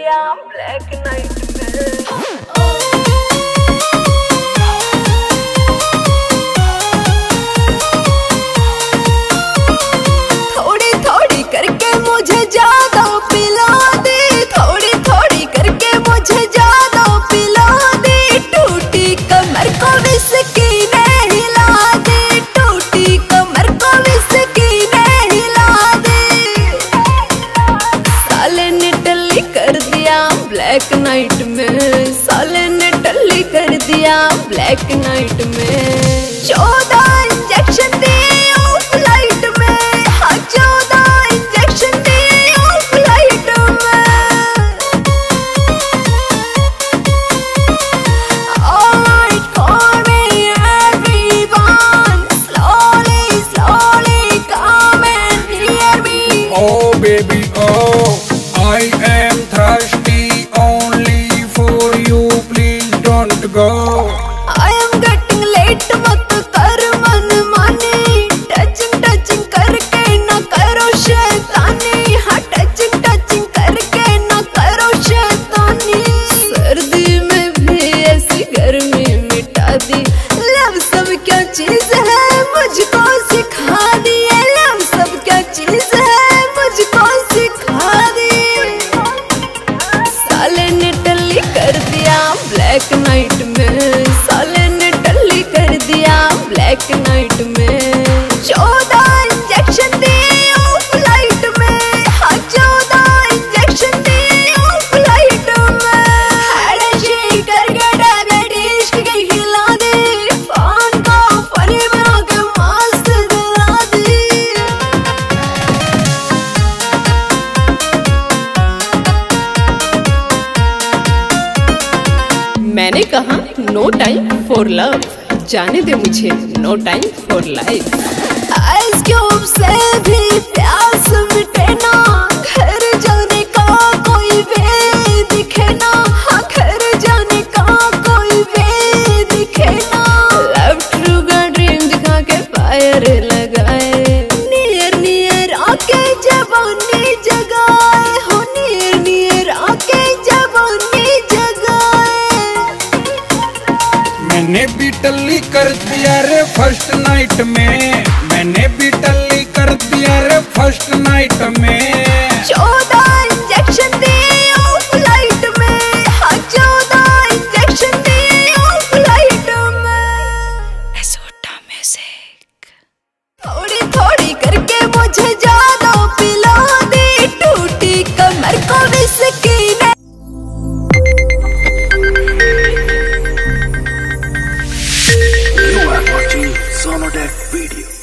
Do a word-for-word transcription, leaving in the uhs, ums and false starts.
दिया black night में। थोड़ी थोड़ी करके मुझे ज्यादा पिला दे, थोड़ी थोड़ी करके मुझे ज्यादा पिला दे। टूटी कमर को विस्की ने हिला दे, टूटी कमर को विस्की ने हिला दे। साले ने टल्ली कर दिया ब्लैक नाइट में, साले ने टल्ली कर दिया ब्लैक नाइट में। चौदह इंजेक्शन दिए ऑफ लाइट में, हाँ चौदह इंजेक्शन दिए ऑफ लाइट में। Alright, call me everyone, slowly, slowly come and hear me. Oh baby, oh, I am thirsty only for you, please don't go. I am getting late, मत कर मन मानी, touching touching करके न करो शैतानी, हाँ टचिंग टचिंग करके न करो शैतानी। सर्दी में भी ऐसी गर्मी मिटा दी, लव सब क्या चीज है मुझको सिखा दी, लव सब क्या चीज है मुझको सिखा दी। साले ने टल्ली कर दिया ब्लैक नाइट में, साले ने टल्ली कर दिया ब्लैक नाइट में। चौदह इंजेक्शन दिए ऑफ लाइट में, हाँ चौदह इंजेक्शन दिए ऑफ लाइट में। हेड शेक करके डायबिटीज की हिला दे, फोन को फनी बना के मस्त दिला दी। मैंने कहा नो टाइम फॉर लव, जाने दे मुझे no time for life. Ice cube से भी प्यास मिटे ना, घर जाने का कोई वे दिखे ना, हाँ घर जाने का कोई वे दिखे ना। लव ट्रू का ड्रीम दिखा के फायर लगाए, नियर नियर आके जवानी जगाए, हो नियर नियर आके जवानी जगाए। मैंने भी टल्ली कर दिया रे फर्स्ट नाइट में, मैंने भी टल्ली कर दिया रे फर्स्ट नाइट में। चौदह इंजेक्शन दिए ऑफ लाइट में, हाँ चौदह इंजेक्शन दिए ऑफ लाइट में। एसोटा म्यूजिक। थोड़ी थोड़ी करके मुझे ज्यादा पिला दे, टूटी कमर को विस्की ने। You are watching Sonodec video.